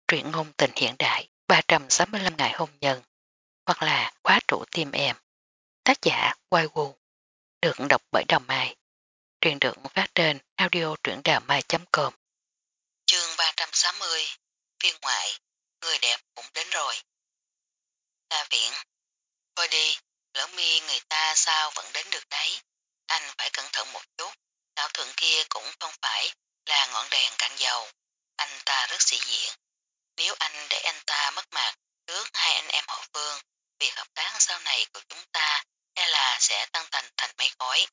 Truyện ngôn tình hiện đại 365 ngày hôn nhân hoặc là khóa trụ tim em. Tác giả Quai Wu. Được đọc bởi Đào Mai. Truyện được phát trên audio truyệnđàmai.com. Chương 360. Phiên ngoại. Người đẹp cũng đến rồi. La viện. Thôi đi, lỡ mi người ta sao vẫn đến được đấy. Anh phải cẩn thận một chút. Lão thượng kia cũng không phải là ngọn đèn cạn dầu. Anh ta rất sĩ diện. Nếu anh để anh ta mất mặt trước hai anh em họ Vương, việc hợp tác sau này của chúng ta e là sẽ tăng thành mây khói.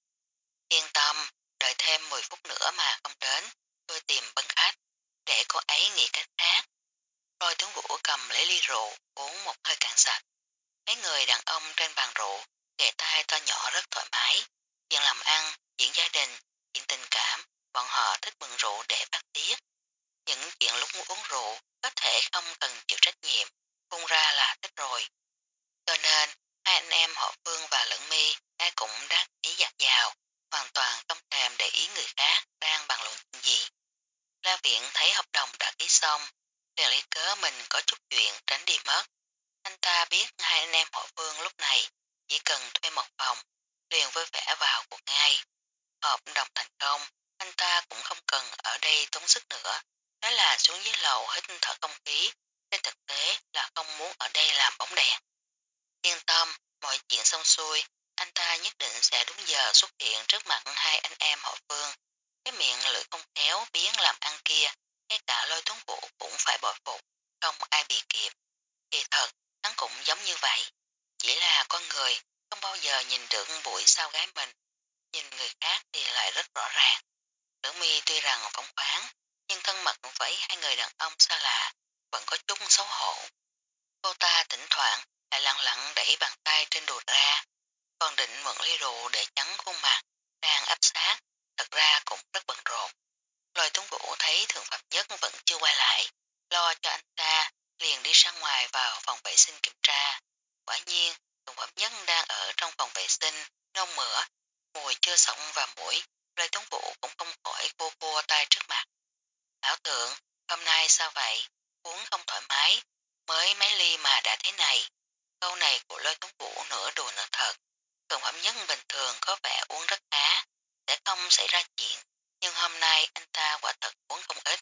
Yên tâm, đợi thêm 10 phút nữa mà không đến, tôi tìm bân khách, để cô ấy nghĩ cách khác. Rồi tướng Vũ cầm lấy ly rượu, uống một hơi cạn sạch. Mấy người đàn ông trên bàn rượu, kề tai to nhỏ rất thoải mái. Chuyện làm ăn, chuyện gia đình, chuyện tình cảm, bọn họ thích mừng rượu để phát tiết. Những chuyện lúc uống rượu có thể không cần chịu trách nhiệm, phun ra là thích rồi. Cho nên, hai anh em họ Phương và Lẫn Mi ai cũng đắc ý dạt dào, hoàn toàn không thèm để ý người khác đang bàn luận chuyện gì. La Viện thấy hợp đồng đã ký xong, liền lấy cớ mình có chút chuyện tránh đi mất. Anh ta biết hai anh em họ Phương lúc này chỉ cần thuê một phòng, liền vui vẻ vào cuộc ngay. Hợp đồng thành công, anh ta cũng không cần ở đây tốn sức nữa. Đó là xuống dưới lầu hít thở không khí, trên thực tế là không muốn ở đây làm bóng đèn. Yên tâm, mọi chuyện xong xuôi, anh ta nhất định sẽ đúng giờ xuất hiện trước mặt hai anh em họ Phương. Cái miệng lưỡi không khéo biến làm ăn kia, ngay cả Lôi Tuấn Vũ cũng phải bội phục, không ai bị kịp. Kỳ thật, hắn cũng giống như vậy. Chỉ là con người, không bao giờ nhìn được bụi sau gái mình. Nhìn người khác thì lại rất rõ ràng. Tử Mi tuy rằng phóng khoáng, nhưng thân mật với hai người đàn ông xa lạ, vẫn có chút xấu hổ. Cô ta thỉnh thoảng lại lặng lặng đẩy bàn tay trên đùi ra, còn định mượn ly rượu để chắn khuôn mặt, đang áp sát, thật ra cũng rất bận rộn. Lôi Tuấn Vũ thấy Thượng Phẩm Nhất vẫn chưa quay lại, lo cho anh ta, liền đi ra ngoài vào phòng vệ sinh kiểm tra. Quả nhiên, Thượng Phẩm Nhất đang ở trong phòng vệ sinh, nôn mửa, mùi chưa sống vào mũi. Lôi Tuấn Vũ cũng không khỏi vô vô tay trước mặt. Lão Thượng, hôm nay sao vậy? Uống không thoải mái, mới mấy ly mà đã thế này. Câu này của Lôi Tuấn Vũ nửa đùa nửa thật. Thượng Phẩm Nhất bình thường có vẻ uống rất khá, sẽ không xảy ra chuyện, nhưng hôm nay anh ta quả thật uống không ít.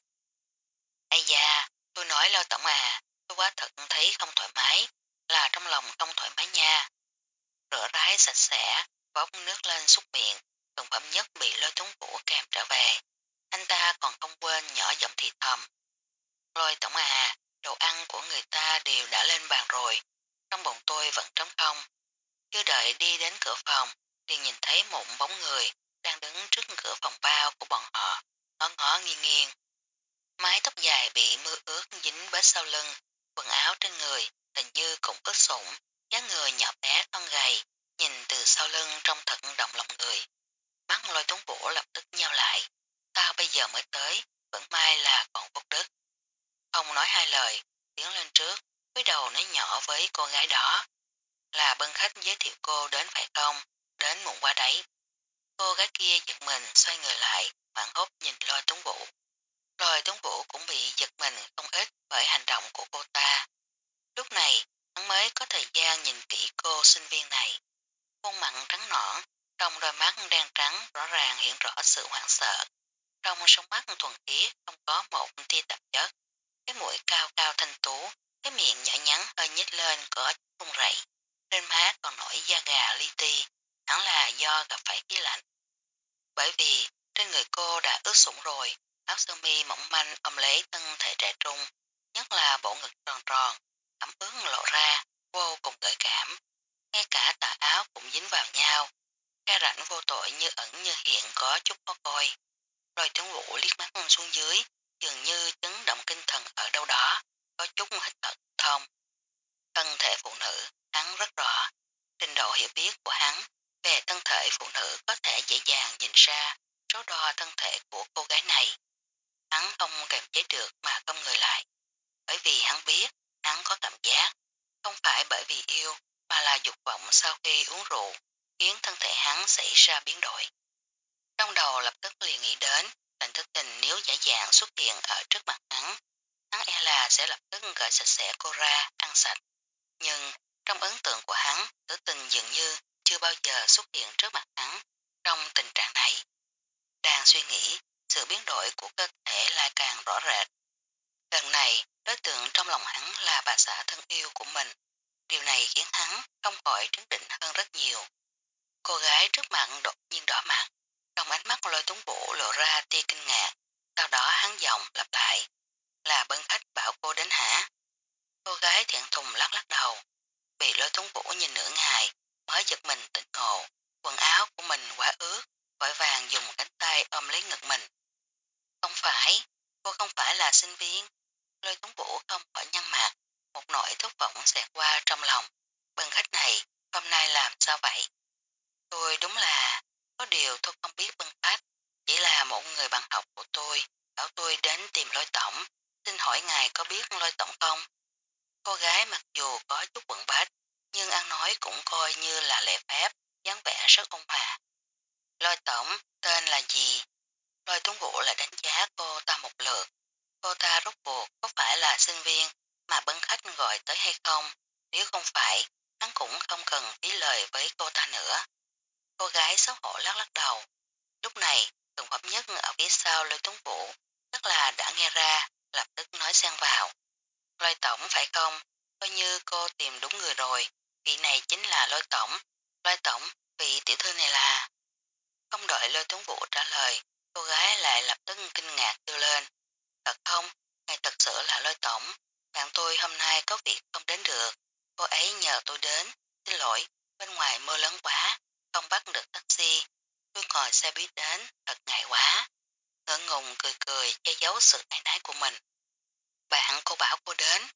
Ây da, tôi nói Lôi Tổng à, tôi quá thật thấy không thoải mái, là trong lòng không thoải mái nha. Rửa ráy sạch sẽ, bóc nước lên súc miệng, Thượng Phẩm Nhất bị Lôi Tuấn Vũ kèm trở về. Anh ta còn không quên nhỏ giọng thì thầm. Lôi Tổng à, đồ ăn của người ta đều đã lên bàn rồi, trong bụng tôi vẫn trống không. Chưa đợi đi đến cửa phòng, liền nhìn thấy một bóng người đang đứng trước cửa phòng bao của bọn họ, ngó ngó nghiêng nghiêng. Mái tóc dài bị mưa ướt dính bết sau lưng, quần áo trên người hình như cũng ướt sũng, dáng người nhỏ bé thon gầy, nhìn từ sau lưng trông thật động lòng người. Mắt Lôi Tuấn Vũ lập tức nheo lại, sao bây giờ mới tới, vẫn may là còn phúc đức. Không nói hai lời, tiến lên trước, cúi đầu nói nhỏ với cô gái đó. Là bên khách giới thiệu cô đến phải không, đến muộn qua đấy. Cô gái kia giật mình xoay người lại, hoảng hốt nhìn Lôi Tuấn Vũ. Lôi Tuấn Vũ cũng bị giật mình không ít bởi hành động của cô ta. Lúc này, hắn mới có thời gian nhìn kỹ cô sinh viên này. Khuôn mặt trắng nõn, trong đôi mắt đen trắng rõ ràng hiện rõ sự hoảng sợ. Trong sông mắt thuần khiết không có một tia tạp chất. Cái mũi cao cao thanh tú, cái miệng nhỏ nhắn hơi nhếch lên có chút run rẩy. Trên má còn nổi da gà li ti, hẳn là do gặp phải khí lạnh. Bởi vì trên người cô đã ướt sũng rồi, áo sơ mi mỏng manh ôm lấy thân thể trẻ trung, nhất là bộ ngực tròn tròn, ẩm ướt lộ ra, vô cùng gợi cảm. Ngay cả tà áo cũng dính vào nhau, cái rãnh vô tội như ẩn như hiện có chút khó coi. Rồi Tuấn Vũ liếc mắt xuống dưới, dường như chấn động kinh thần ở đâu đó, có chút hít thở thông. Thân thể phụ nữ, hắn rất rõ, trình độ hiểu biết của hắn về thân thể phụ nữ có thể dễ dàng nhìn ra số đo thân thể của cô gái này. Hắn không kềm chế được mà không người lại, bởi vì hắn biết hắn có cảm giác, không phải bởi vì yêu mà là dục vọng sau khi uống rượu, khiến thân thể hắn xảy ra biến đổi. Trong đầu lập tức liền nghĩ đến lệnh thức tình nếu giả dạng xuất hiện ở trước mặt hắn e là sẽ lập tức gợi sạch sẽ cô ra, ăn sạch. Nhưng trong ấn tượng của hắn, tử tình dường như chưa bao giờ xuất hiện trước mặt hắn trong tình trạng này. Đang suy nghĩ, sự biến đổi của cơ thể lại càng rõ rệt. Lần này, đối tượng trong lòng hắn là bà xã thân yêu của mình. Điều này khiến hắn không khỏi trấn định hơn rất nhiều. Cô gái trước mặt đột nhiên đỏ mặt, trong ánh mắt Lôi Tuấn Vũ lộ ra tia kinh ngạc. Sau đó hắn giọng lặp lại, là Bân Khách bảo cô đến hả? Cô gái thẹn thùng lắc lắc đầu, bị Lôi Tuấn Vũ nhìn nửa ngày mới giật mình tỉnh ngộ, quần áo của mình quá ướt, vội vàng dùng cánh tay ôm lấy ngực mình. Không phải, cô không phải là sinh viên. Lôi Tuấn Vũ không khỏi nhăn mặt, một nỗi thất vọng xẹt qua trong lòng. Bân Khách này, hôm nay làm sao vậy? Tôi đúng là, có điều tôi không biết Bân Khách, chỉ là một người bạn học của tôi, bảo tôi đến tìm Lôi Tổng, xin hỏi ngài có biết Lôi Tổng không? Cô gái mặc dù có chút quẩn bách, nhưng ăn nói cũng coi như là lễ phép, dáng vẻ rất ôn hòa. Lôi Tổng, tên là gì? Lôi Tuấn Vũ lại đánh giá cô ta một lượt. Cô ta rốt cuộc có phải là sinh viên mà Bân Khách gọi tới hay không? Nếu không phải, hắn cũng không cần phí lời với cô ta nữa. Cô gái xấu hổ lắc lắc đầu. Lúc này, Thường Phẩm Nhất ở phía sau Lôi Tuấn Vũ chắc là đã nghe ra, lập tức nói xen vào. Lôi Tổng phải không? Coi như cô tìm đúng người rồi, vị này chính là Lôi Tổng. Lôi Tổng, vị tiểu thư này là... Không đợi Lôi Tuấn Vũ trả lời, cô gái lại lập tức kinh ngạc kêu lên. Thật không? Ngài thật sự là Lôi Tổng. Bạn tôi hôm nay có việc không đến được. Cô ấy nhờ tôi đến. Xin lỗi, bên ngoài mưa lớn quá, không bắt được taxi. Tôi ngồi xe buýt đến, thật ngại quá. Ngỡ ngùng cười cười che giấu sự áy náy của mình. Bạn cô bảo cô đến.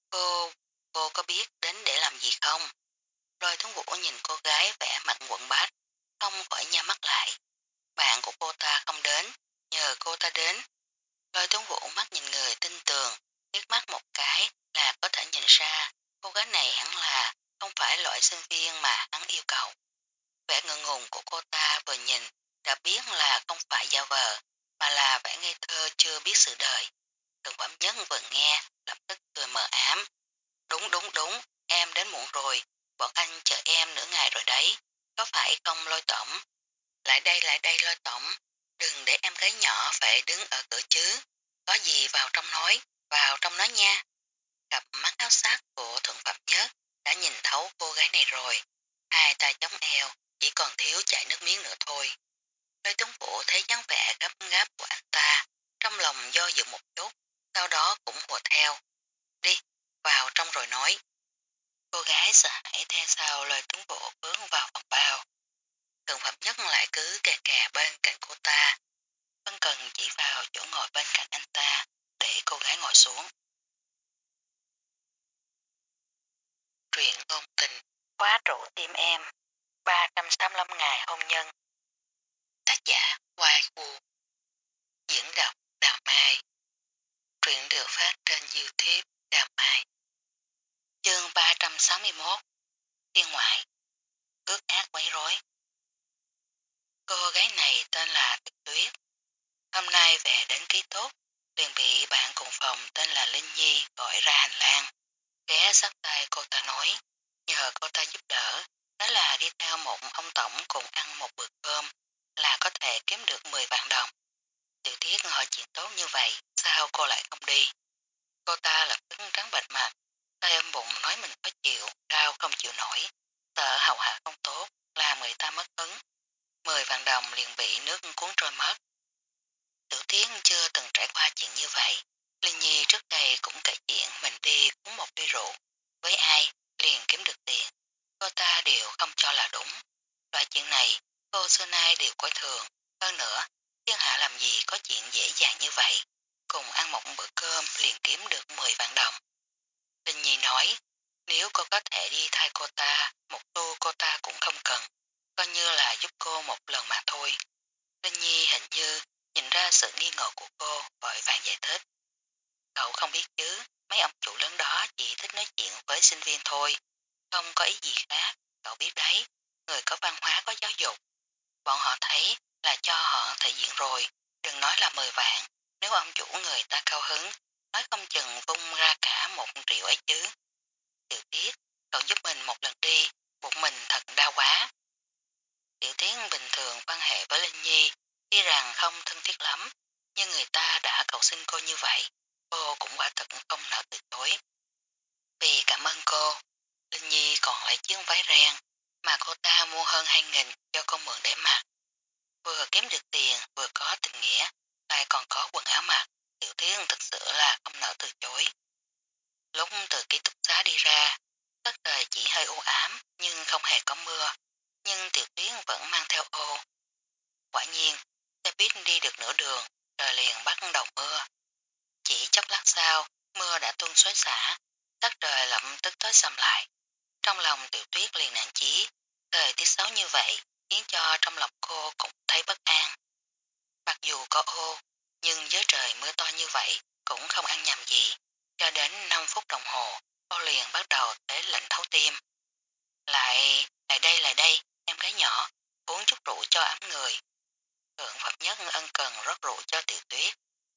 Cô có biết đến để làm gì không? Lôi Tuấn Vũ nhìn cô gái vẻ mặt quặn bách, không khỏi nhắm mắt lại. Bạn của cô ta không đến, nhờ cô ta đến. Lôi Tuấn Vũ mắt nhìn người tin tường, liếc mắt một cái là có thể nhìn ra cô gái này hẳn là không phải loại sinh viên mà hắn yêu cầu. Vẻ ngượng ngùng của cô ta vừa nhìn đã biết là không phải giả vờ, mà là vẻ ngây thơ chưa biết sự đời. Thường Phẩm Nhất vừa nghe, lập tức cười mờ ám. Đúng đúng đúng, em đến muộn rồi, bọn anh chờ em nửa ngày rồi đấy, có phải không Lôi Tổng? Lại đây Lôi Tổng, đừng để em gái nhỏ phải đứng ở cửa chứ, có gì vào trong nói nha. Cặp mắt áo sắc của Thượng Phẩm Nhất đã nhìn thấu cô gái này rồi, hai tay chống eo, chỉ còn thiếu chảy nước miếng nữa thôi. Lôi Tuấn Vũ thấy dáng vẻ gấp gáp của anh ta, trong lòng do dự một chút, sau đó cũng hùa theo. Đi, vào trong rồi nói. Cô gái sợ hãi theo sau Lôi Tuấn Vũ bước vào phòng bao. Thượng Phẩm Nhất lại cứ kè kè bên cạnh cô ta, Vân Cần chỉ vào chỗ ngồi bên cạnh anh ta để cô gái ngồi xuống. Truyện ngôn tình, khóa trụ tim em, 385 ngày hôn nhân. Tác giả Hoài Vũ, diễn đọc Đào Mai. Truyện được phát trên YouTube Đào Mai. Chương 361, Thiên ngoại, ước ác quấy rối. Cô gái này tên là Tuyệt Tuyết. Hôm nay về đến ký túc, liền bị bạn cùng phòng tên là Linh Nhi gọi ra hành lang. Ghé sát tay cô ta nói, nhờ cô ta giúp đỡ, nói là đi theo một ông tổng cùng ăn một bữa cơm là có thể kiếm được 10 vạn đồng. Tiểu Tiết hỏi chuyện tốt như vậy, sao cô lại không đi? Cô ta lập tức trắng bệch mặt, tay ôm bụng nói mình khó chịu, đau không chịu nổi, sợ hậu hạ không tốt, làm người ta mất hứng. 10 vạn đồng liền bị nước cuốn trôi mất. Tiểu Tiến chưa từng trải qua chuyện như vậy. Linh Nhi trước đây cũng kể chuyện mình đi uống một ly rượu. Với ai, liền kiếm được tiền. Cô ta đều không cho là đúng. Loại chuyện này, cô xưa nay đều coi thường. Hơn nữa, thiên hạ làm gì có chuyện dễ dàng như vậy. Cùng ăn một bữa cơm liền kiếm được 10 vạn đồng. Linh Nhi nói, nếu cô có thể đi thay cô ta, một xu cô ta cũng không cần. Coi như là giúp cô một lần mà thôi. Linh Nhi hình như nhìn ra sự nghi ngờ của cô, vội vàng giải thích. Cậu không biết chứ, mấy ông chủ lớn đó chỉ thích nói chuyện với sinh viên thôi, không có ý gì khác, cậu biết đấy, người có văn hóa có giáo dục. Bọn họ thấy là cho họ thể diện rồi, đừng nói là 10 vạn, nếu ông chủ người ta cao hứng, nói không chừng vung ra như vậy, cô cũng quả thật không nỡ từ chối. Vì cảm ơn cô, Linh Nhi còn lại chiếc váy ren mà cô ta mua hơn 2.000 cho con mượn để mặc. Vừa kiếm được tiền vừa có tình nghĩa, lại còn có quần áo mặc, Tiểu Tuyết thực sự là không nỡ từ chối. Lúc từ ký túc xá đi ra, tất trời chỉ hơi u ám nhưng không hề có mưa, nhưng Tiểu Tuyết vẫn mang theo ô. Quả nhiên, xe buýt đi được nửa đường, trời liền bắt đầu mưa. Chỉ chốc lát sau, mưa đã tuôn xối xả, đất trời lập tức tối sầm lại. Trong lòng Tiểu Tuyết liền nản chí, thời tiết xấu như vậy khiến cho trong lòng cô cũng thấy bất an. Mặc dù có ô, nhưng với trời mưa to như vậy cũng không ăn nhầm gì. Cho đến 5 phút đồng hồ, cô liền bắt đầu thấy lạnh thấu tim. Lại đây, em gái nhỏ, uống chút rượu cho ấm người. Thượng Phẩm Nhất ân cần rót rượu cho Tiểu Tuyết.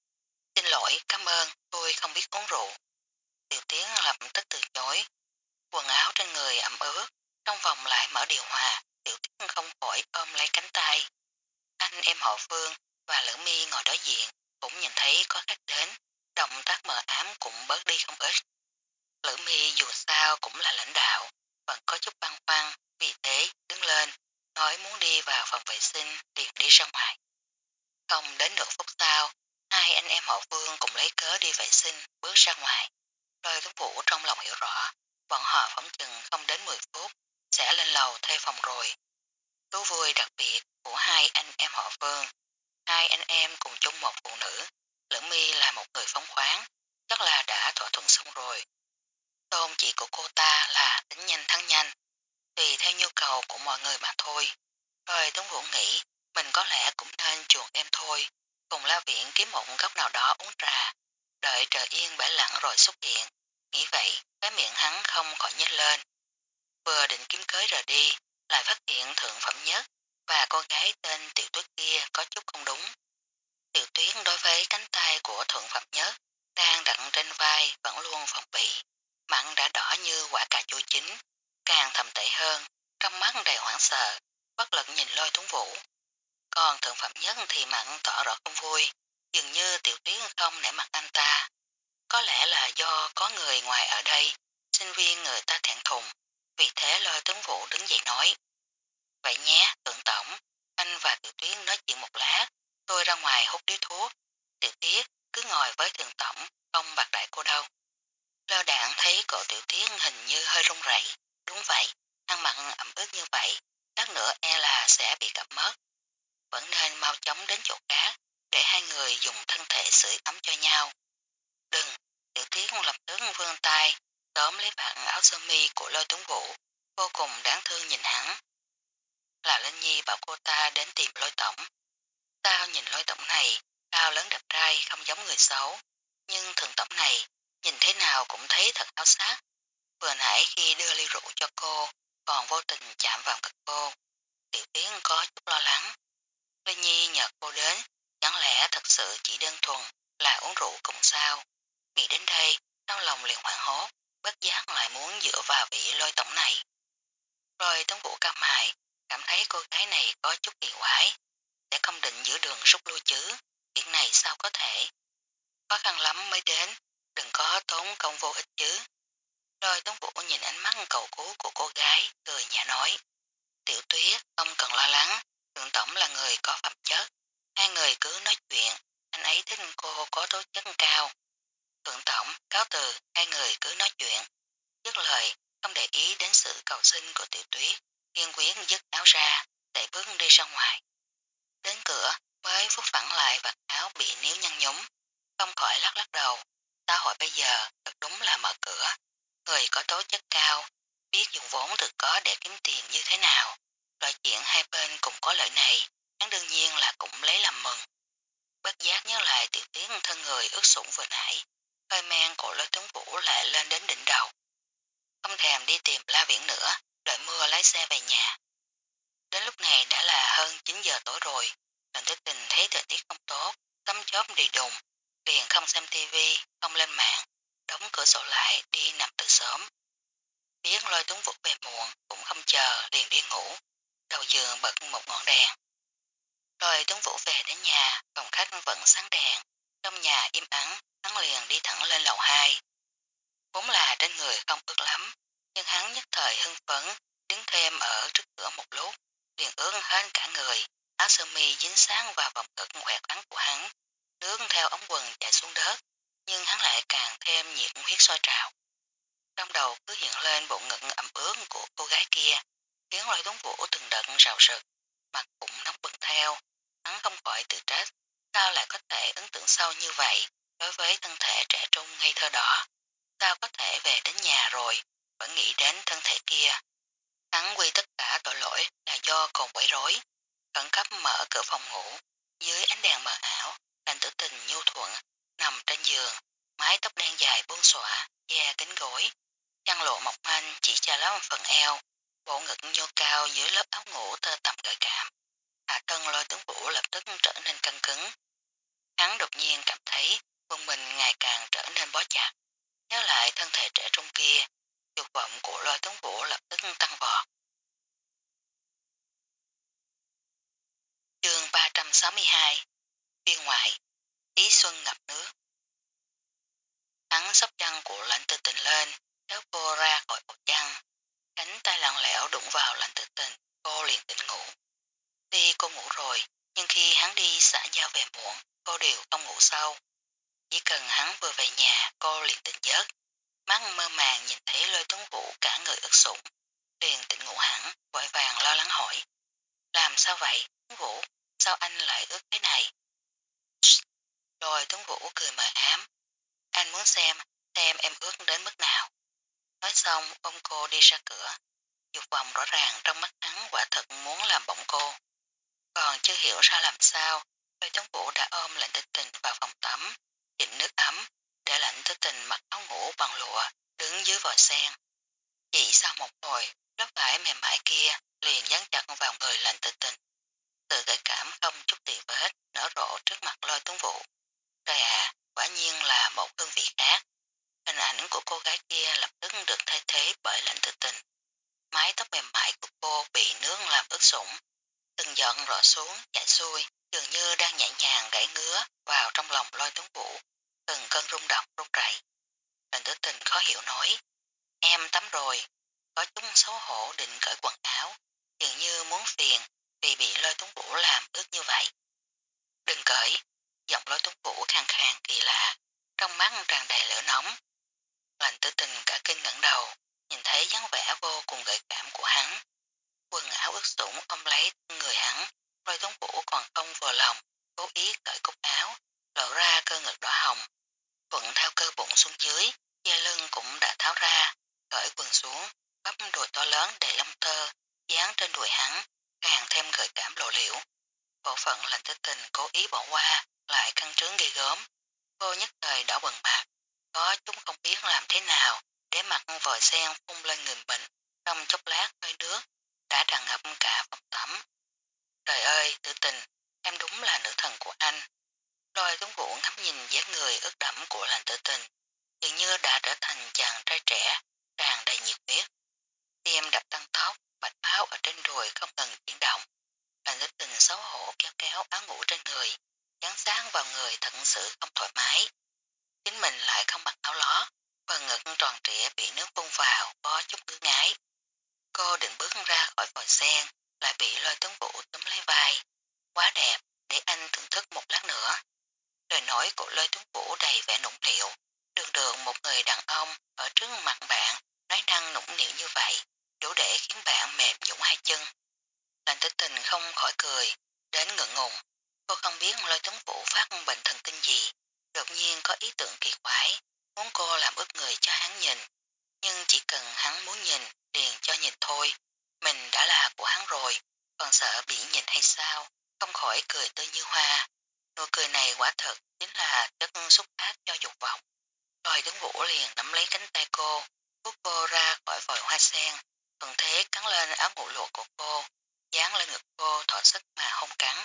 Xin lỗi, cảm ơn, tôi không biết uống rượu. Tiểu Tuyết lập tức từ chối. Quần áo trên người ẩm ướt, trong phòng lại mở điều hòa, Tiểu Tuyết không khỏi ôm lấy cánh tay. Anh em họ Phương và Lữ Mi ngồi đối diện, cũng nhìn thấy có khách đến, động tác mờ ám cũng bớt đi không ít. Lữ Mi dù sao cũng là lãnh đạo, vẫn có chút băn khoăn, vì thế đứng lên, nói muốn đi vào phòng vệ sinh, liền đi ra ngoài. Không đến nửa phút sau, hai anh em họ Phương cùng lấy cớ đi vệ sinh, bước ra ngoài. Lôi Tuấn Vũ trong lòng hiểu rõ, bọn họ phỏng chừng không đến 10 phút, sẽ lên lầu thuê phòng rồi. Thú vui đặc biệt của hai anh em họ Phương, hai anh em cùng chung một phụ nữ, Lữ Mi là một người phóng khoáng, chắc là đã thỏa thuận xong rồi. Tôn chỉ của cô ta là tính nhanh thắng nhanh, tùy theo nhu cầu của mọi người mà thôi. Rồi Tuấn Vũ nghĩ mình có lẽ cũng nên chuồn em thôi, cùng La Viện kiếm một góc nào đó uống trà, đợi trời yên bể lặng rồi xuất hiện. Nghĩ vậy, cái miệng hắn không khỏi nhếch lên. Vừa định kiếm cớ rời đi, lại phát hiện Thượng Phẩm Nhất và cô gái tên Tiểu Tuyết kia có chút không đúng. Tiểu Tuyết đối với cánh tay của Thượng Phẩm Nhất đang đặt trên vai vẫn luôn phòng bị, mặn đã đỏ như quả cà chua chín, càng thầm tệ hơn, trong mắt đầy hoảng sợ, bất lực nhìn Lôi Tuấn Vũ. Còn Thượng Phẩm Nhất thì mặn tỏ rõ không vui, dường như Tiểu Tuyết không nể mặt anh ta. Có lẽ là do có người ngoài ở đây, sinh viên người ta thẹn thùng, vì thế Lôi Tuấn Vũ đứng dậy nói. Vậy nhé, Thượng Tổng, anh và Tiểu Tuyết nói chuyện một lát, tôi ra ngoài hút điếu thuốc. Tiểu Tuyết cứ ngồi với Thượng Tổng, không bạc đại cô đâu. Lơ đạn thấy cổ Tiểu Tuyết hình như hơi run rẩy. Đúng vậy, ăn mặn ẩm ướt như vậy, lát nữa e là sẽ bị cảm mất. Vẫn nên mau chóng đến chỗ khác, để hai người dùng thân thể sưởi ấm cho nhau. Đừng, Tiểu Tuyết lập tức vươn tay, tóm lấy vạt áo sơ mi của Lôi Tuấn Vũ, vô cùng đáng thương nhìn hắn. Là Linh Nhi bảo cô ta đến tìm Lôi Tổng. Tao nhìn Lôi Tổng này, cao lớn đẹp trai không giống người xấu, nhưng Thường Tổng này, nhìn thế nào cũng thấy thật áo sát. Vừa nãy khi đưa ly rượu cho cô, còn vô tình chạm vào ngực cô. Tiểu Tiến có chút lo lắng. Linh Nhi nhờ cô đến, chẳng lẽ thật sự chỉ đơn thuần là uống rượu cùng sao? Nghĩ đến đây, trong lòng liền hoảng hốt, bất giác lại muốn dựa vào vị Lôi Tổng này. Rồi Tuấn Vũ cao mày, cảm thấy cô gái này có chút kỳ quái, sẽ không định giữa đường rút lui chứ, chuyện này sao có thể. Khó khăn lắm mới đến, đừng có tốn công vô ích chứ. Rồi Tuấn Vũ nhìn ánh mắt cầu cứu của cô gái, cười nhẹ nói. Tiểu Tuyết, không cần lo lắng, Thượng Tổng là người có phẩm chất, hai người cứ nói chuyện, anh ấy thích cô có tố chất cao. Thượng Tổng, cáo từ, hai người cứ nói chuyện. Dứt lời, không để ý đến sự cầu xin của Tiểu Tuyết, kiên quyết dứt áo ra, để bước đi ra ngoài. Đến cửa, mới phút phẳng lại vạt áo bị níu nhăn nhúm, không khỏi lắc lắc đầu. Xã hội bây giờ thật đúng là mở cửa, người có tố chất cao, biết dùng vốn thực có để kiếm tiền như thế nào. Loại chuyện hai bên cùng có lợi này, hắn đương nhiên là cũng lấy làm mừng. Bất giác nhớ lại Tiểu Tiến thân người ướt sũng vừa nãy, hơi men của Lôi Tuấn Vũ lại lên đến đỉnh đầu. Không thèm đi tìm La Viễn nữa, đợi mưa lái xe về nhà. Đến lúc này đã là hơn 9 giờ tối rồi, Lần Tuyết Tình thấy thời tiết không tốt, tắm chóp đi đùng, liền không xem tivi, không lên mạng, đóng cửa sổ lại đi nằm từ sớm. Biết Lôi Tuấn Vũ về muộn, cũng không chờ, liền đi ngủ, đầu giường bật một ngọn đèn. Lôi Tuấn Vũ về đến nhà, phòng khách vẫn sáng đèn, Trong nhà im ắng, hắn liền đi thẳng lên lầu 2. Vốn là trên người không ướt lắm, nhưng hắn nhất thời hưng phấn, đứng thêm ở trước cửa một lúc, liền ướt hết cả người, áo sơ mi dính sáng vào vòng ngực khỏe khoắn của hắn, nước theo ống quần chảy xuống đất, nhưng hắn lại càng thêm nhiệt huyết sôi trào. Trong đầu cứ hiện lên bộ ngực ẩm ướt của cô gái kia, khiến Lôi Tuấn Vũ từng đợt rào rực, mặt cũng nóng bừng theo, hắn không khỏi tự trách, sao lại có thể ấn tượng sâu như vậy đối với thân thể trẻ trung ngây thơ đó. Sao có thể về đến nhà rồi, vẫn nghĩ đến thân thể kia. Hắn quy tất cả tội lỗi là do còn quấy rối, khẩn cấp mở cửa phòng ngủ, dưới ánh đèn mờ ảo, Lạnh Tử Tình nhu thuận, nằm trên giường, mái tóc đen dài buông xõa, che kính gối, chăn lộ mỏng manh chỉ che lắm phần eo, bộ ngực nhô cao dưới lớp áo ngủ tơ tằm gợi cảm. Hạ thân Lôi Tướng Vũ lập tức trở nên căng cứng. Hắn đột nhiên cảm thấy quân mình ngày càng trở nên bó chặt. Nhớ lại thân thể trẻ trung kia, dục vọng của Lôi Tuấn Vũ lập tức tăng vọt. Chương 362 Phiên ngoại Ý xuân ngập nước. Hắn xốc chân của Lạnh Tử Tình lên, kéo cô ra khỏi ổ chăn. Cánh tay lặng lẽo đụng vào Lạnh Tử Tình, cô liền tỉnh ngủ. Tuy cô ngủ rồi, nhưng khi hắn đi xã giao về muộn, cô đều không ngủ sâu. Chỉ cần hắn vừa về nhà, cô liền tỉnh giấc. Mắt mơ màng nhìn thấy Lôi Tuấn Vũ cả người ướt sũng, liền tỉnh ngủ hẳn, vội vàng lo lắng hỏi. Làm sao vậy, Tuấn Vũ, sao anh lại ướt thế này? Rồi Tuấn Vũ cười mờ ám. Anh muốn xem em ướt đến mức nào. Nói xong, ôm cô đi ra cửa. Dục vọng rõ ràng trong mắt hắn quả thật muốn làm bỏng cô. Còn chưa hiểu ra làm sao, Lôi Tuấn Vũ đã ôm Lạnh Tử Tình vào phòng tắm, chỉnh nước ấm, để Lạnh Tử Tình mặc áo ngủ bằng lụa, đứng dưới vòi sen. Chỉ sau một hồi, lớp vải mềm mại kia liền dán chặt vào người Lạnh Tử Tình. Sự gợi cảm không chút tì vết nở rộ trước mặt Lôi Tuấn Vũ. Trời ạ, quả nhiên là một hương vị khác. Hình ảnh của cô gái kia lập tức được thay thế bởi Lạnh Tử Tình. Mái tóc mềm mại của cô bị nước làm ướt sũng, từng giọt rọ xuống chảy xuôi, dường như đang nhẹ nhàng gãy ngứa vào trong lòng Lôi Tuấn Vũ, từng cơn rung động run rẩy. Lạnh Tử Tình khó hiểu nói, em tắm rồi, có chút xấu hổ định cởi quần áo, dường như muốn phiền vì bị Lôi Tuấn Vũ làm ướt như vậy. Đừng cởi, giọng Lôi Tuấn Vũ khàn khàn kỳ lạ, trong mắt tràn đầy lửa nóng. Lạnh Tử Tình cả kinh ngẩng đầu, nhìn thấy dáng vẻ vô cùng gợi cảm của hắn. Quần áo ướt sũng ôm lấy người hắn, Lôi Tuấn Vũ còn không vừa lòng, cố ý cởi cúc áo, lộ ra cơ ngực đỏ hồng. Thuận theo cơ bụng xuống dưới, da lưng cũng đã tháo ra, cởi quần xuống, bắp đùi to lớn đầy lông tơ, dán trên đùi hắn, càng thêm gợi cảm lộ liễu. Bộ phận Lạnh Tử Tình cố ý bỏ qua, lại căng trướng ghê gớm. Cô nhất thời đỏ bừng mặt, có chúng không biết làm thế nào để mặc vòi sen phun lên người mình, trong chốc lát hơi nước đã tràn ngập cả phòng tắm. Trời ơi, Tử Tình, em đúng là nữ thần của anh. Lôi Tuấn Vũ ngắm nhìn dáng người ướt đẫm của Lạnh Tử Tình, dường như đã trở thành chàng trai trẻ, tràn đầy nhiệt huyết. Tim đập tăng tốc, bạch áo ở trên đùi không ngừng chuyển động. Lạnh Tử Tình xấu hổ kéo kéo áo ngủ trên người, dán sát vào người thật sự không thoải mái. Chính mình lại không mặc áo lót, phần ngực tròn trịa bị nước phun vào, có chút ngứa ngái. Cô định bước ra khỏi vòi sen, lại bị Lôi Tuấn Vũ túm lấy vai. Quá đẹp, để anh thưởng thức một lát nữa. Lời nói của Lôi Tuấn Vũ đầy vẻ nũng nịu, đường đường một người đàn ông ở trước mặt bạn, nói năng nũng nịu như vậy, đủ để khiến bạn mềm nhũn hai chân. Lạnh Tử Tình không khỏi cười, đến ngượng ngùng. Cô không biết Lôi Tuấn Vũ phát bệnh thần kinh gì, đột nhiên có ý tưởng kỳ quái, muốn cô làm ướt người cho hắn nhìn. Nhưng chỉ cần hắn muốn nhìn, liền cho nhìn thôi. Mình đã là của hắn rồi, còn sợ bị nhìn hay sao, không khỏi cười tươi như hoa. Nụ cười này quả thật chính là chất xúc tác cho dục vọng. Lôi Tuấn Vũ liền nắm lấy cánh tay cô, hút cô ra khỏi vòi hoa sen, thuận thế cắn lên áo ngủ lụa của cô, dán lên ngực cô thỏa sức mà hôn cắn.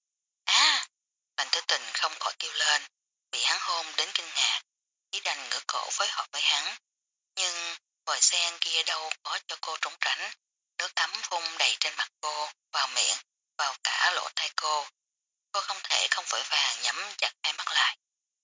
Á! Lạnh Tử Tình không khỏi kêu lên, bị hắn hôn đến kinh ngạc, chỉ đành ngửa cổ phối hợp với hắn. Nhưng vòi sen kia đâu có cho cô trốn tránh, nước ấm phun đầy trên mặt cô, vào miệng, vào cả lỗ tai cô. Cô không thể không vội vàng nhắm chặt hai mắt lại.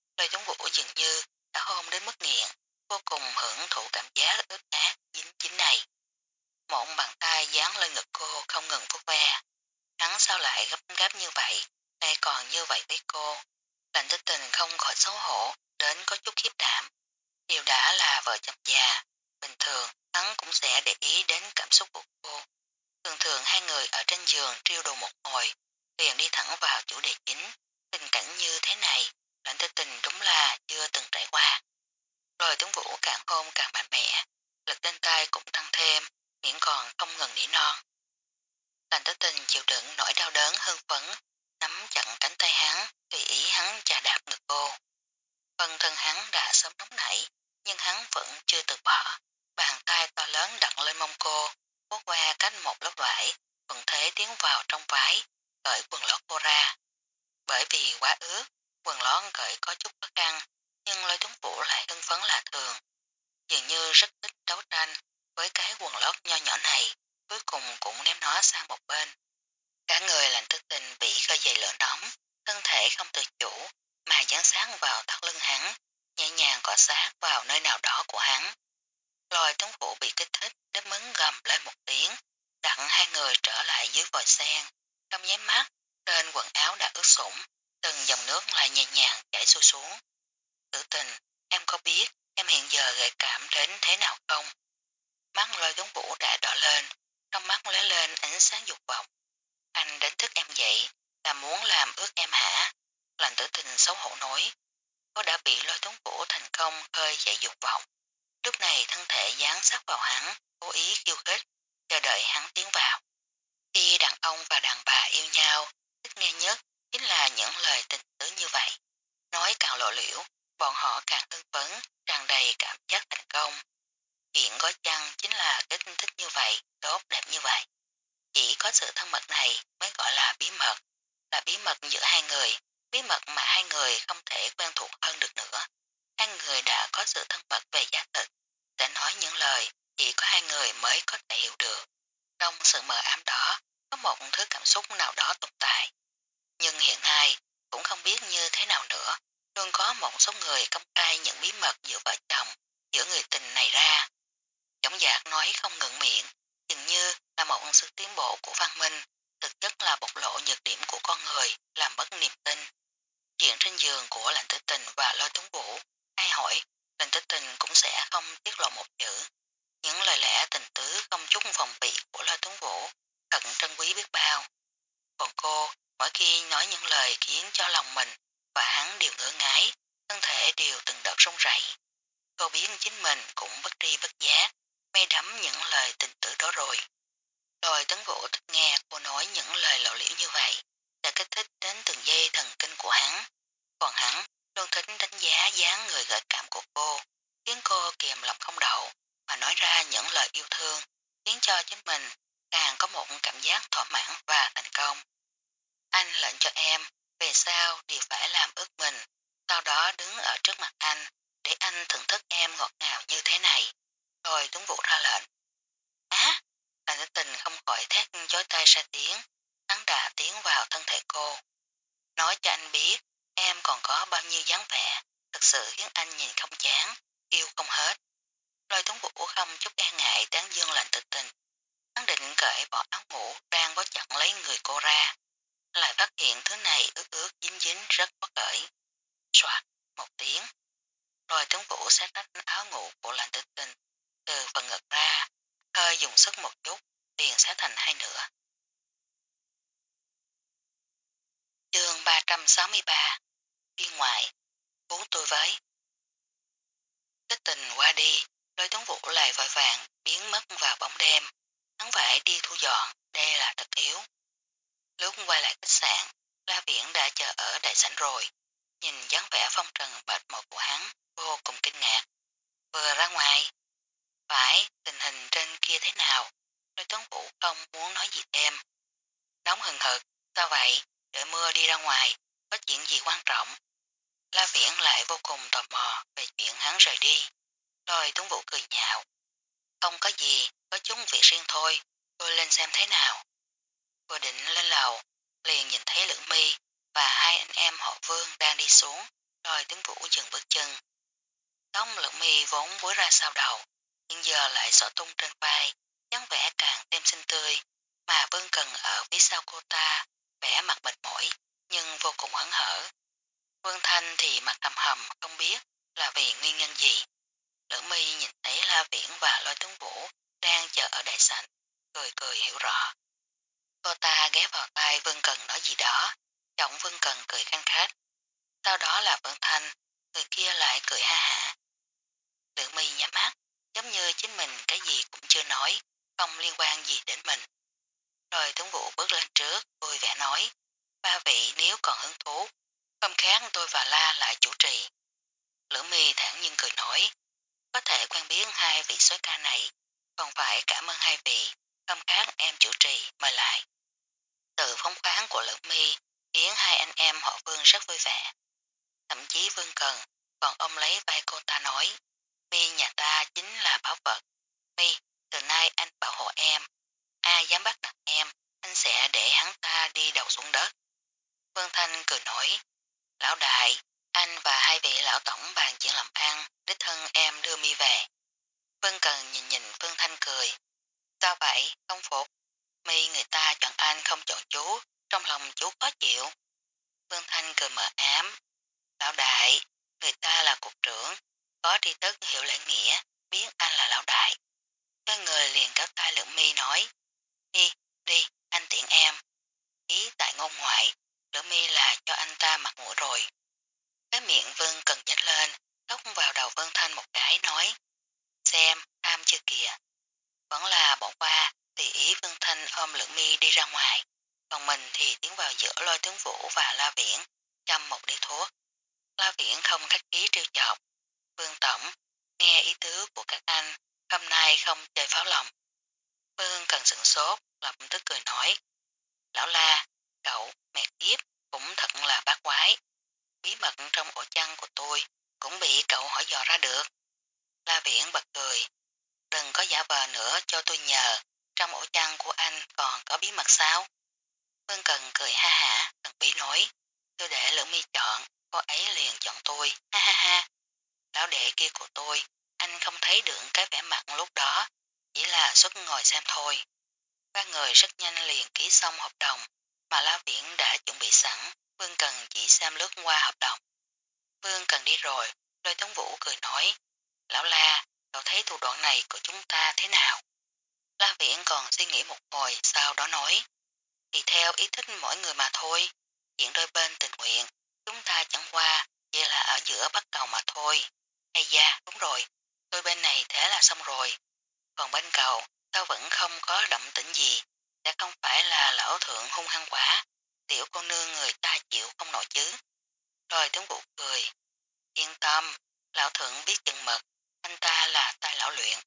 chăm già. Bình thường, hắn cũng sẽ để ý đến cảm xúc của cô. Thường thường hai người ở trên giường trêu đùa một hồi, liền đi thẳng vào chủ đề chính. Tình cảnh như thế này, Lãnh Tử Tình đúng là chưa từng trải qua. Rồi Tuấn Vũ càng hôn càng mạnh mẽ, lực trên tay cũng tăng thêm, miệng còn không ngừng nỉ non. Lãnh Tử Tình chịu đựng nỗi đau đớn hưng phấn, nắm chặt cánh tay hắn, tùy ý hắn chà đạp ngực cô. Phần thân hắn đã sớm nóng nảy, nhưng hắn vẫn chưa từ bỏ. Bàn tay to lớn đặt lên mông cô, vuốt qua cách một lớp vải, thuận thế tiến vào trong váy, cởi quần lót cô ra. Bởi vì quá ướt, quần lót cởi có chút khó khăn, nhưng Lôi Tuấn Vũ lại hưng phấn lạ thường. Dường như rất thích đấu tranh với cái quần lót nho nhỏ này, cuối cùng cũng ném nó sang một bên. Cả người Lãnh Tử Tình bị khơi dậy lửa nóng, thân thể không tự chủ mà dán sát vào thắt lưng hắn, nhẹ nhàng cọ sát vào nơi nào đó của hắn. Lôi Tuấn Vũ bị kích thích đến mức gầm lên một tiếng, đặt hai người trở lại dưới vòi sen. Trong nháy mắt, trên quần áo đã ướt sũng, từng dòng nước lại nhẹ nhàng chảy xuôi xuống. Tử Tình, em có biết em hiện giờ gợi cảm đến thế nào không? Mắt Lôi Tuấn Vũ đã đỏ lên, trong mắt lóe lên ánh sáng dục vọng. Anh đánh thức em dậy, là muốn làm ướt em hả? Lãnh Tử Tình xấu hổ nói. Cô đã bị Lôi Tuấn Vũ thành công khơi dậy dục vọng. Lúc này thân thể dán sát vào hắn, cố ý khiêu khích, chờ đợi hắn tiến vào. Khi đàn ông và đàn bà yêu nhau, thích nghe nhất chính là những lời tình tứ như vậy. Nói càng lộ liễu, bọn họ càng hưng phấn, tràn đầy cảm giác thành công. Chuyện có chăng chính là kết thích như vậy, tốt đẹp như vậy. Chỉ có sự thân mật này mới gọi là bí mật giữa hai người, bí mật mà hai người không thể quen thuộc hơn được nữa. Hai người đã có sự thân mật về gia tịch, để nói những lời chỉ có hai người mới có thể hiểu được. Trong sự mờ ám đó, có một thứ cảm xúc nào đó tồn tại. Nhưng hiện nay, cũng không biết như thế nào nữa, luôn có một số người công khai những bí mật giữa vợ chồng, giữa người tình này ra. Giống dạc nói không ngừng miệng, dường như là một sự tiến bộ của văn minh, thực chất là bộc lộ nhược điểm của con người, làm mất niềm tin. Chuyện trên giường của Lãnh Tử Tình và Lôi Tuấn Vũ, ai hỏi, Lãnh Tử Tình cũng sẽ không tiết lộ một chữ. Những lời lẽ tình tứ không chút phòng bị của Lôi Tuấn Vũ, thật trân quý biết bao. Còn cô, mỗi khi nói những lời khiến cho lòng mình và hắn đều ngỡ ngái, thân thể đều từng đợt run rẩy. Cô biết chính mình cũng bất tri bất giác, mê đắm những lời tình tử đó rồi. Lôi Tuấn Vũ thích nghe cô nói những lời lộ liễu như vậy, đã kích thích đến từng giây thần kinh của hắn. Còn hắn luôn thích đánh giá dáng người gợi cảm của cô, khiến cô kiềm lòng không đậu, mà nói ra những lời yêu thương, khiến cho chính mình càng có một cảm giác thỏa mãn và thành công. Anh lệnh cho em, về sau đều phải làm ước mình, sau đó đứng ở trước mặt anh, để anh thưởng thức em ngọt ngào như thế này. Rồi Tuấn Vũ ra lệnh. Á, Lãnh Tử Tình không khỏi thét chói tai ra tiếng, hắn đã tiến vào thân thể cô. Nói cho anh biết, em còn có bao nhiêu dáng vẻ, thật sự khiến anh nhìn không chán, yêu không hết. Lôi Tuấn Vũ không chút e ngại tán dương Lãnh Tử Tình. Hắn định cởi bỏ áo ngủ đang bó chặt lấy người cô ra, lại phát hiện thứ này ướt ướt dính dính rất khó cởi. Soạt một tiếng, Lôi Tuấn Vũ xé rách áo ngủ của Lãnh Tử Tình từ phần ngực ra, hơi dùng sức một chút, liền xé thành hai nửa. Chương 363 Phiên ngoại Cứu tôi với. Tích tình qua đi, Lôi Tuấn Vũ lại vội vàng biến mất vào bóng đêm. Hắn phải đi thu dọn, đây là tất yếu. Lúc quay lại khách sạn, La Viễn đã chờ ở đại sảnh rồi. Nhìn dáng vẻ phong trần mệt mỏi của hắn, vô cùng kinh ngạc. Vừa ra ngoài, phải, tình hình trên kia thế nào? Lôi Tuấn Vũ không muốn nói gì thêm. Nóng hừng hực, sao vậy? Đợi mưa đi ra ngoài, có chuyện gì quan trọng? La Viễn lại vô cùng tò mò về chuyện hắn rời đi. Lôi Tuấn Vũ cười nhạo. Không có gì, có chút việc riêng thôi, tôi lên xem thế nào. Vừa định lên lầu, liền nhìn thấy Lữ My và hai anh em họ Vương đang đi xuống, Lôi Tuấn Vũ dừng bước chân. Tóc Lữ My vốn búi ra sau đầu, nhưng giờ lại xõa tung trên vai, dáng vẻ càng thêm xinh tươi, mà Vương Cần ở phía sau cô ta, vẻ mặt mệt mỏi, nhưng vô cùng hấn hở. Vương Thanh thì mặt trầm hầm không biết là vì nguyên nhân gì. Lữ My nhìn lấy vai cô ta nói, Mi nhà ta chính là bảo vật. Mi, từ nay anh bảo hộ em. Ai dám bắt nạt em, anh sẽ để hắn ta đi đầu xuống đất. Phương Thanh cười nói, lão đại, anh và hai vị lão tổng bàn chuyện làm ăn, đích thân em đưa Mi về. Vân Cần nhìn Phương Thanh cười. Sao vậy, không phục? Mi người ta chọn anh không chọn chú, trong lòng chú khó chịu. Phương Thanh cười mờ ám. Lão đại, người ta là cục trưởng, có tri thức hiểu lễ nghĩa, biết anh là lão đại. Cái người liền kéo tay Lượng Mi nói, đi, đi, anh tiện em. Ý tại ngôn ngoại, Lượng Mi là cho anh ta mặt mũi rồi. Cái miệng Vân Cần nhếch lên, tóc vào đầu Vân Thanh một cái nói, xem, tham chưa kìa. Vẫn là bỏ qua, tùy ý Vân Thanh ôm Lượng Mi đi ra ngoài, còn mình thì tiến vào giữa Lôi Tướng Vũ và La Viễn, chăm một điếu thuốc. La Viễn không khách khí trêu chọc. Vương Tổng, nghe ý tứ của các anh, hôm nay không chơi pháo lòng. Vương Cần sửng sốt, lập tức cười nói. Lão La, cậu, mẹ tiếp, cũng thật là bát quái. Bí mật trong ổ chăn của tôi cũng bị cậu hỏi dò ra được. La Viễn bật cười. Đừng có giả vờ nữa cho tôi nhờ, trong ổ chăn của anh còn có bí mật sao? Vương Cần cười ha hả, Cần Bí nói. Tôi để Lưỡng Mi chọn, cô ấy liền chọn tôi, ha ha ha. Lão đệ kia của tôi, anh không thấy được cái vẻ mặt lúc đó, chỉ là xuất ngồi xem thôi. Ba người rất nhanh liền ký xong hợp đồng, mà La Viễn đã chuẩn bị sẵn, Vương Cần chỉ xem lướt qua hợp đồng. Vương Cần đi rồi, Lôi Tuấn Vũ cười nói, Lão La, cậu thấy thủ đoạn này của chúng ta thế nào? La Viễn còn suy nghĩ một hồi sau đó nói, thì theo ý thích mỗi người mà thôi, chuyện đôi bên tình nguyện, chúng ta chẳng qua chỉ là ở giữa bắt cầu mà thôi. Ây da, đúng rồi, đôi bên này thế là xong rồi. Còn bên cậu, tao vẫn không có động tĩnh gì, đã không phải là lão thượng hung hăng quá, tiểu cô nương người ta chịu không nổi chứ. Rồi tướng vụ cười, yên tâm, lão thượng biết chừng mực, anh ta là tay lão luyện.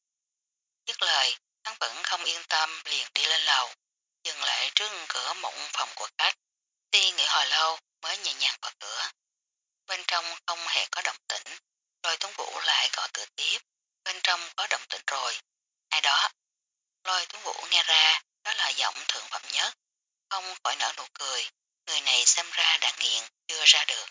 Dứt lời, hắn vẫn không yên tâm liền đi lên lầu, dừng lại trước cửa mộng phòng của khách, suy nghĩ hồi lâu mới nhẹ nhàng vào cửa. Bên trong không hề có động tĩnh, Lôi Tuấn Vũ lại gọi cửa tiếp, bên trong có động tĩnh rồi. Ai đó? Lôi Tuấn Vũ nghe ra, đó là giọng Thượng Phẩm Nhất, không khỏi nở nụ cười, người này xem ra đã nghiện, chưa ra được.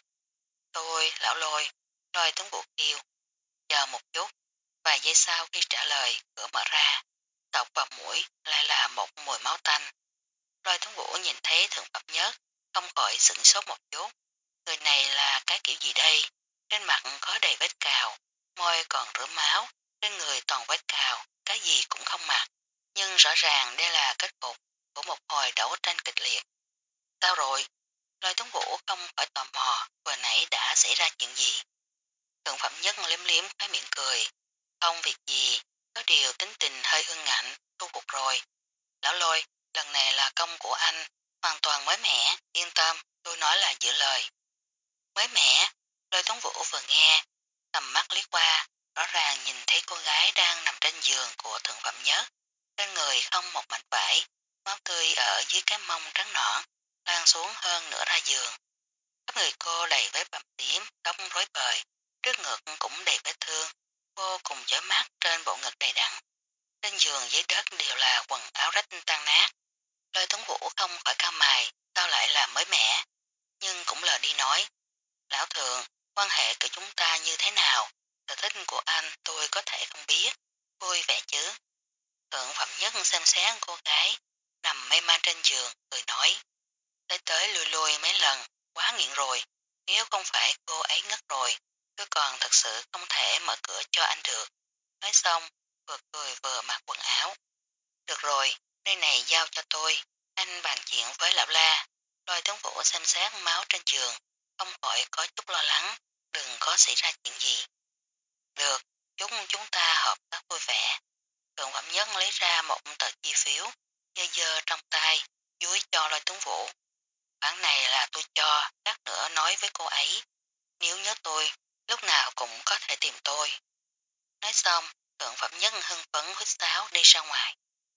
Tôi, lão Lôi, Lôi Tuấn Vũ kêu, chờ một chút, vài giây sau khi trả lời, cửa mở ra, tọc vào mũi lại là một mùi máu tanh. Lôi Tuấn Vũ nhìn thấy Thượng Phẩm Nhất, không khỏi sửng sốt một chút. Người này là cái kiểu gì đây? Trên mặt có đầy vết cào, môi còn rửa máu, trên người toàn vết cào, cái gì cũng không mặc. Nhưng rõ ràng đây là kết cục của một hồi đấu tranh kịch liệt. Sao rồi? Lôi Tuấn Vũ không khỏi tò mò, vừa nãy đã xảy ra chuyện gì? Thượng Phẩm Nhất liếm liếm cái miệng cười. Không việc gì, có điều tính tình hơi ương ngạnh, thu phục rồi. Lão Lôi, lần này là công của anh, hoàn toàn mới mẻ, yên tâm, tôi nói là giữ lời. Mới mẻ, Lôi Tuấn Vũ vừa nghe, tầm mắt liếc qua, rõ ràng nhìn thấy cô gái đang nằm trên giường của Thượng Phẩm Nhất. Trên người không một mảnh vải, máu tươi ở dưới cái mông trắng nõn, lan xuống hơn nửa ra giường. Khắp người cô đầy vết bầm tím, tóc rối bời, trước ngực cũng đầy vết thương, vô cùng chói mắt trên bộ ngực đầy đặn. Trên giường dưới đất đều là quần áo rách tan nát. Lôi Tuấn Vũ không khỏi cau mày, sao lại là mới mẻ, nhưng cũng lờ đi nói. Lão thượng, quan hệ của chúng ta như thế nào? Sở thích của anh tôi có thể không biết. Vui vẻ chứ? Thượng Phẩm Nhất xem xét cô gái, nằm mê man trên giường, cười nói. Tới tới lui lui mấy lần, quá nghiện rồi. Nếu không phải cô ấy ngất rồi, tôi còn thật sự không thể mở cửa cho anh được. Nói xong, vừa cười vừa mặc quần áo. Được rồi, nơi này giao cho tôi. Anh bàn chuyện với lão La. Lôi Tuấn Vũ xem xét máu trên giường, không khỏi có chút lo lắng, đừng có xảy ra chuyện gì. Được, chúng ta hợp tác vui vẻ. Thượng Phẩm Nhất lấy ra một tờ chi phiếu, dơ dơ trong tay, dúi cho Lôi Tuấn Vũ. Khoản này là tôi cho, lát nữa nói với cô ấy. Nếu nhớ tôi, lúc nào cũng có thể tìm tôi. Nói xong, Thượng Phẩm Nhất hưng phấn huýt sáo đi ra ngoài.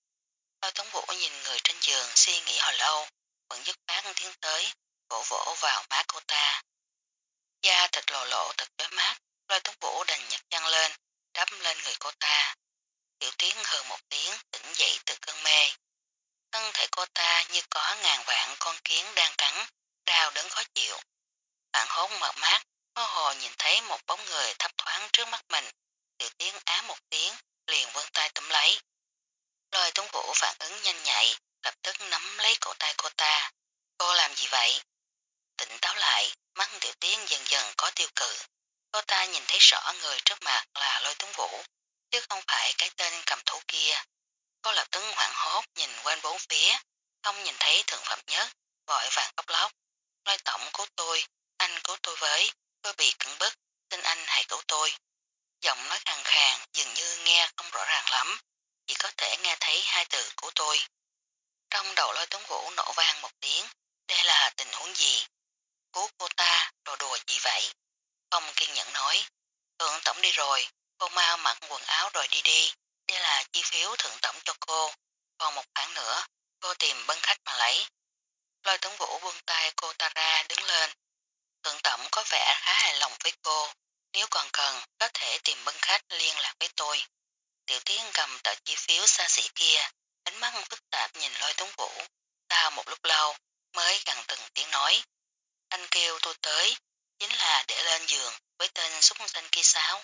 Lôi Tuấn Vũ nhìn người trên giường suy nghĩ hồi lâu, vẫn dứt khoát tiến tới, vỗ vỗ vào má cô ta. Da thịt lộ lộ thật chói mắt, Lôi Tuấn Vũ đành nhặt chăn lên, đắp lên người cô ta. Tiểu Tiến hừ một tiếng tỉnh dậy từ cơn mê. Thân thể cô ta như có ngàn vạn con kiến đang cắn, đau đớn khó chịu. Phản hốt mở mắt, mơ hồ nhìn thấy một bóng người thấp thoáng trước mắt mình. Tiểu Tiến á một tiếng, liền vươn tay túm lấy. Lôi Tuấn Vũ phản ứng nhanh nhạy, lập tức nắm lấy cổ tay cô ta. Cô làm gì vậy? Tỉnh táo lại, mắt Tiểu Tiến dần dần có tiêu cự. Cô ta nhìn thấy rõ người trước mặt là Lôi Tuấn Vũ, chứ không phải cái tên cầm thú kia. Cô lập tức hoảng hốt nhìn quanh bốn phía, không nhìn thấy thượng phẩm nhất, vội vàng khóc lóc. Lôi tổng cứu tôi, anh cứu tôi với, tôi bị cưỡng bức, xin anh hãy cứu tôi. Giọng nói khàn khàn, dường như nghe không rõ ràng lắm, chỉ có thể nghe thấy hai từ của tôi. Trong đầu Lôi Tuấn Vũ nổ vang một tiếng, đây là tình huống gì? Cứu cô ta, đồ đùa gì vậy? Không kiên nhẫn nói, thượng tổng đi rồi, cô mau mặc quần áo rồi đi đi, đây là chi phiếu thượng tổng cho cô, còn một khoản nữa, cô tìm bên khách mà lấy. Lôi Tuấn Vũ buông tay cô ta ra đứng lên, thượng tổng có vẻ khá hài lòng với cô, nếu còn cần có thể tìm bên khách liên lạc với tôi. Tiểu Tiến cầm tờ chi phiếu xa xỉ kia, ánh mắt phức tạp nhìn Lôi Tuấn Vũ, sau một lúc lâu mới gần từng tiếng nói. Anh kêu tôi tới, chính là để lên giường với tên súc sinh kia sao?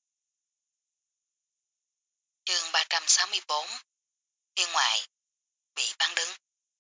Chương 364 Thiên ngoại, bị bắn đứng.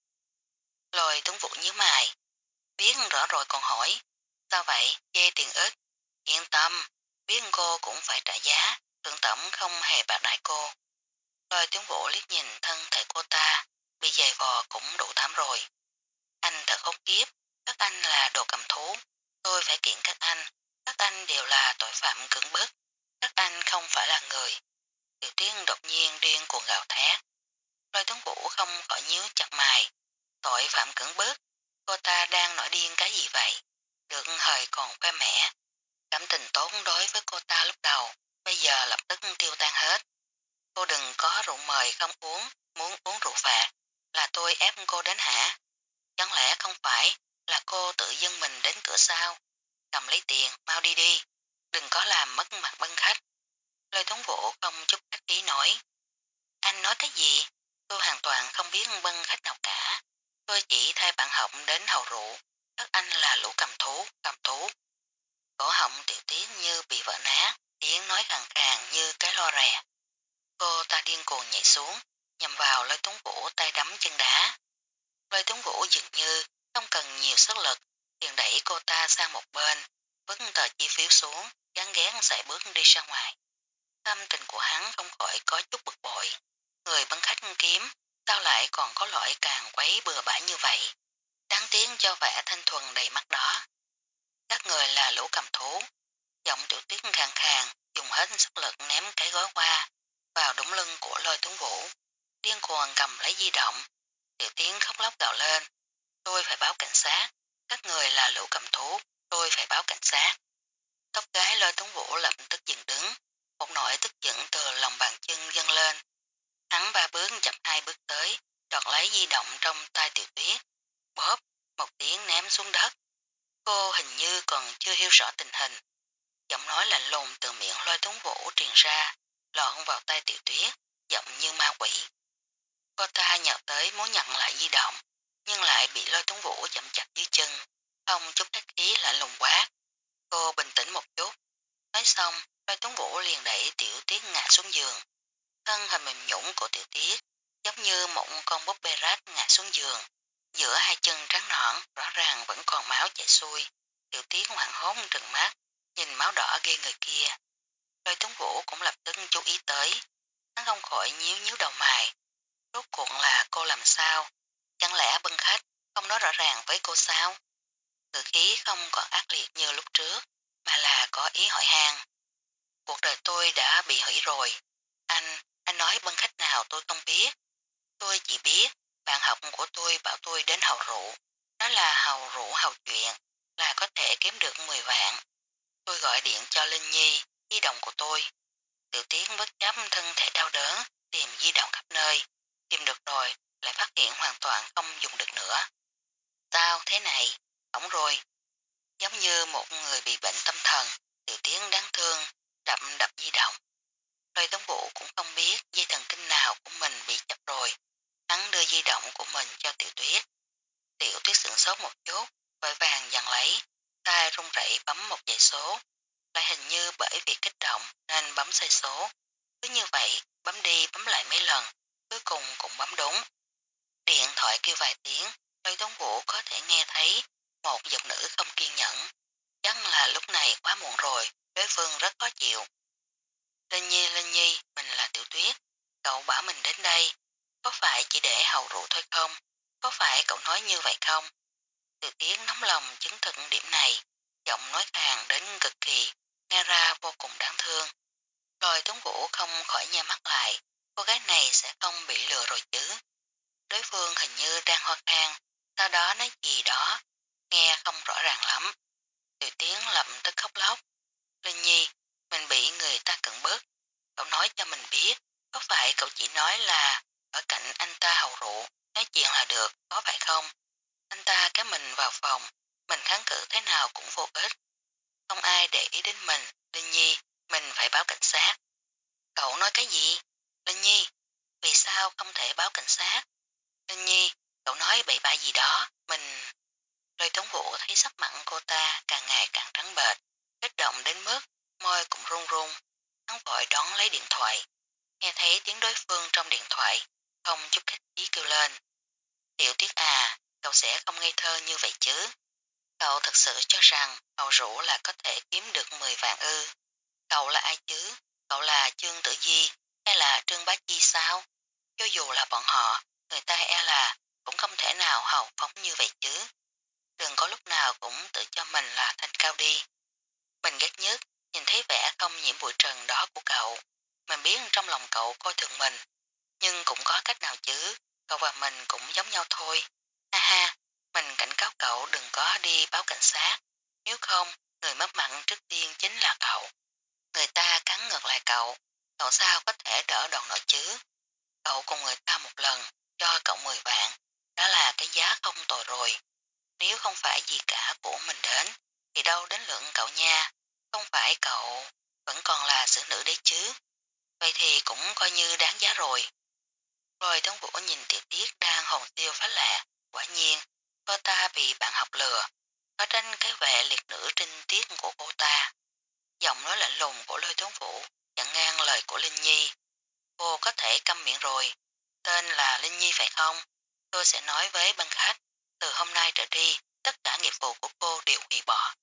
Lôi Tuấn Vũ nhíu mày, biết rõ rồi còn hỏi, sao vậy, chê tiền ít, yên tâm, biết cô cũng phải trả giá, thượng tổng không hề bạc đãi cô. Lôi Tuấn Vũ liếc nhìn thân thể cô ta, bị giày vò cũng đủ thảm rồi. Anh thật khốn kiếp, các anh là đồ cầm thú, tôi phải kiện các anh đều là tội phạm cưỡng bức, các anh không phải là người. Tiểu Tiến đột nhiên điên cuồng gào thét. Lôi Tuấn Vũ không khỏi nhíu chặt mày, tội phạm cưỡng bức, cô ta đang nổi điên cái gì vậy? Được hời còn khoe mẽ, cảm tình tốt đối với cô ta lúc đầu, bây giờ lập tức tiêu tan hết. Cô đừng có rượu mời không uống, muốn uống rượu phạt, là tôi ép cô đến hả? Chẳng lẽ không phải là cô tự dưng mình đến cửa sao? Cầm lấy tiền, mau đi đi, đừng có làm mất mặt bên khách. Lôi Tuấn Vũ không chút khách khí nói. Anh nói cái gì? Tôi hoàn toàn không biết bên khách nào cả. Tôi chỉ thay bạn học đến hầu rượu. Các anh là lũ cầm thú, cầm thú. Cổ họng Tiểu Tiến như bị vỡ nát, tiếng nói khàn khàn như cái lo rè. Cô ta điên cuồng nhảy xuống, nhằm vào Lôi Tuấn Vũ tay đấm chân đá. Lôi Tuấn Vũ dường như không cần nhiều sức lực, liền đẩy cô ta sang một bên, vứt tờ chi phiếu xuống, gắn ghén sải bước đi ra ngoài. Tâm tình của hắn không khỏi có chút bực bội. Người bắn khách kiếm, sao lại còn có loại càng quấy bừa bãi như vậy? Đáng tiếc cho vẻ thanh thuần đầy mắt đó. Các người là lũ cầm thú. Giọng Tiểu Tuyết khàn khàn, dùng hết sức lực ném cái gói qua vào đũng lưng của Lôi Tuấn Vũ. Điên cuồng cầm lấy di động. Tiểu Tiến khóc lóc gào lên. Tôi phải báo cảnh sát. Các người là lũ cầm thú. Tôi phải báo cảnh sát. Tóc gái Lôi Tuấn Vũ lập tức dừng đứng. Một nỗi tức giận từ lòng bàn chân dâng lên. Hắn ba bước chậm hai bước tới, đoạt lấy di động trong tay Tiểu Tuyết. Bóp, một tiếng ném xuống đất. Cô hình như còn chưa hiểu rõ tình hình. Giọng nói lạnh lùng từ miệng Lôi Tuấn Vũ truyền ra, lọt vào tay Tiểu Tuyết, giọng như ma quỷ. Cô ta nhào tới muốn nhận lại di động, nhưng lại bị Lôi Tuấn Vũ chậm chặt dưới chân, không chút khách khí lạnh lùng quá. Cô bình tĩnh một chút. Nói xong, Lôi Tuấn Vũ liền đẩy Tiểu Tuyết ngã xuống giường. Thân hình mềm nhũng của Tiểu Tuyết giống như một con búp bê rách ngã xuống giường. Giữa hai chân trắng nõn rõ ràng vẫn còn máu chảy xuôi. Tiểu Tuyết hoảng hốt trừng mắt, nhìn máu đỏ ghê người kia. Lôi Tuấn Vũ cũng lập tức chú ý tới. Hắn không khỏi nhíu nhíu đầu mày. Rốt cuộc là cô làm sao? Chẳng lẽ bên khách không nói rõ ràng với cô sao? Ngữ khí không còn ác liệt như lúc trước, mà là có ý hỏi han. Cuộc đời tôi đã bị hủy rồi. Anh nói bên khách nào tôi không biết. Tôi chỉ biết bạn học của tôi bảo tôi đến hầu rượu. Nó là hầu rượu hầu chuyện, là có thể kiếm được 10 vạn. Tôi gọi điện cho Linh Nhi, di động của tôi. Tiểu Tiến bất chấp thân thể đau đớn, tìm di động khắp nơi. Tìm được rồi, lại phát hiện hoàn toàn không dùng được nữa. Sao thế này? Hỏng rồi. Giống như một người bị bệnh tâm thần, Tiểu Tiến đáng thương lấy điện thoại, nghe thấy tiếng đối phương trong điện thoại, không chút khách khí kêu lên. Tiểu Tuyết à, cậu sẽ không ngây thơ như vậy chứ. Cậu thật sự cho rằng bầu rượu là có thể kiếm được 10 vạn ư. Cậu là ai chứ? Cậu là Trương Tử Di hay là Trương Bá Chi sao? Cho dù là bọn họ, người ta e là cũng không thể nào hào phóng như vậy chứ. Đừng có lúc nào cũng tự cho mình là thanh cao đi. Mình ghét nhất, nhìn thấy vẻ không nhiễm bụi trần đó của cậu. Mình biết trong lòng cậu coi thường mình, nhưng cũng có cách nào chứ, cậu và mình cũng giống nhau thôi. Ha ha, mình cảnh cáo cậu đừng có đi báo cảnh sát, nếu không, người mất mặt trước tiên chính là cậu. Người ta cắn ngược lại cậu, cậu sao có thể đỡ đòn nổi chứ. Cậu cùng người ta một lần, cho cậu 10 vạn, đó là cái giá không tồi rồi. Nếu không phải gì cả của mình đến, thì đâu đến lượng cậu nha, không phải cậu vẫn còn là xử nữ đấy chứ. Vậy thì cũng coi như đáng giá rồi. Rồi Tống Vũ nhìn Tiểu Tiết đang hồn tiêu phá lạ, quả nhiên, cô ta bị bạn học lừa, có tranh cái vẻ liệt nữ trinh tiết của cô ta. Giọng nói lạnh lùng của Lôi Tống Vũ chặn ngang lời của Linh Nhi. Cô có thể câm miệng rồi, tên là Linh Nhi phải không? Tôi sẽ nói với ban khách, từ hôm nay trở đi, tất cả nghiệp vụ của cô đều hủy bỏ.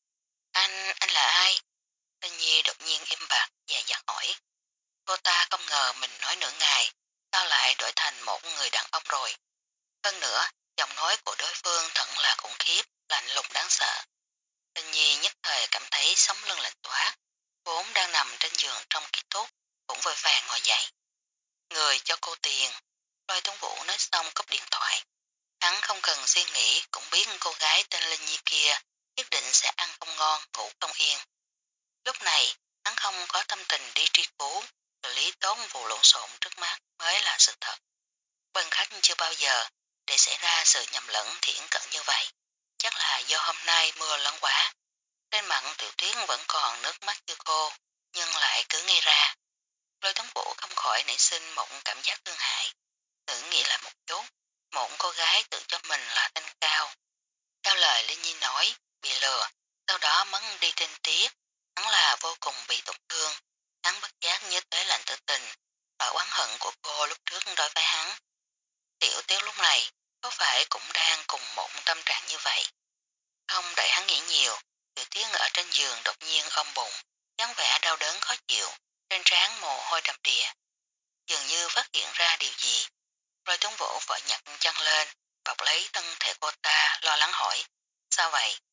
Anh là ai? Linh Nhi đột nhiên im bặt, dè dặt hỏi. Cô ta không ngờ mình nói nửa ngày, sao lại đổi thành một người đàn ông rồi. Hơn nữa, giọng nói của đối phương thật là khủng khiếp, lạnh lùng đáng sợ. Linh Nhi nhất thời cảm thấy sống lưng lạnh toát, vốn đang nằm trên giường trong ký túc, cũng vội vàng ngồi dậy. Người cho cô tiền. Lôi Tuấn Vũ nói xong cúp điện thoại. Hắn không cần suy nghĩ cũng biết cô gái tên Linh Nhi kia nhất định sẽ ăn không ngon, ngủ không yên. Lúc này, hắn không có tâm tình đi truy cứu, xử lý tốt vụ lộn xộn trước mắt mới là sự thật. Bên khách chưa bao giờ để xảy ra sự nhầm lẫn thiển cận như vậy. Chắc là do hôm nay mưa lớn quá. Trên mặt Tiểu Tuyết vẫn còn nước mắt chưa khô, nhưng lại cứ ngây ra. Lôi Tuấn Vũ không khỏi nảy sinh một cảm giác thương hại. Thử nghĩ lại một chút, một cô gái tự cho mình là thanh cao. Theo lời Linh Nhi nói, bị lừa, sau đó mất đi tên tiết, hắn là vô cùng bị tổn thương. Hắn bất giác nhớ tới lạnh tử tình và oán hận của cô lúc trước đối với hắn. Tiểu Tiết lúc này có phải cũng đang cùng một tâm trạng như vậy? Không đợi hắn nghĩ nhiều, Tiểu Tiết ở trên giường đột nhiên ôm bụng, dáng vẻ đau đớn khó chịu, trên trán mồ hôi đầm đìa. Dường như phát hiện ra điều gì, Lôi Tuấn Vũ vội nhặt chăn lên, bọc lấy thân thể cô ta, lo lắng hỏi. Sao vậy?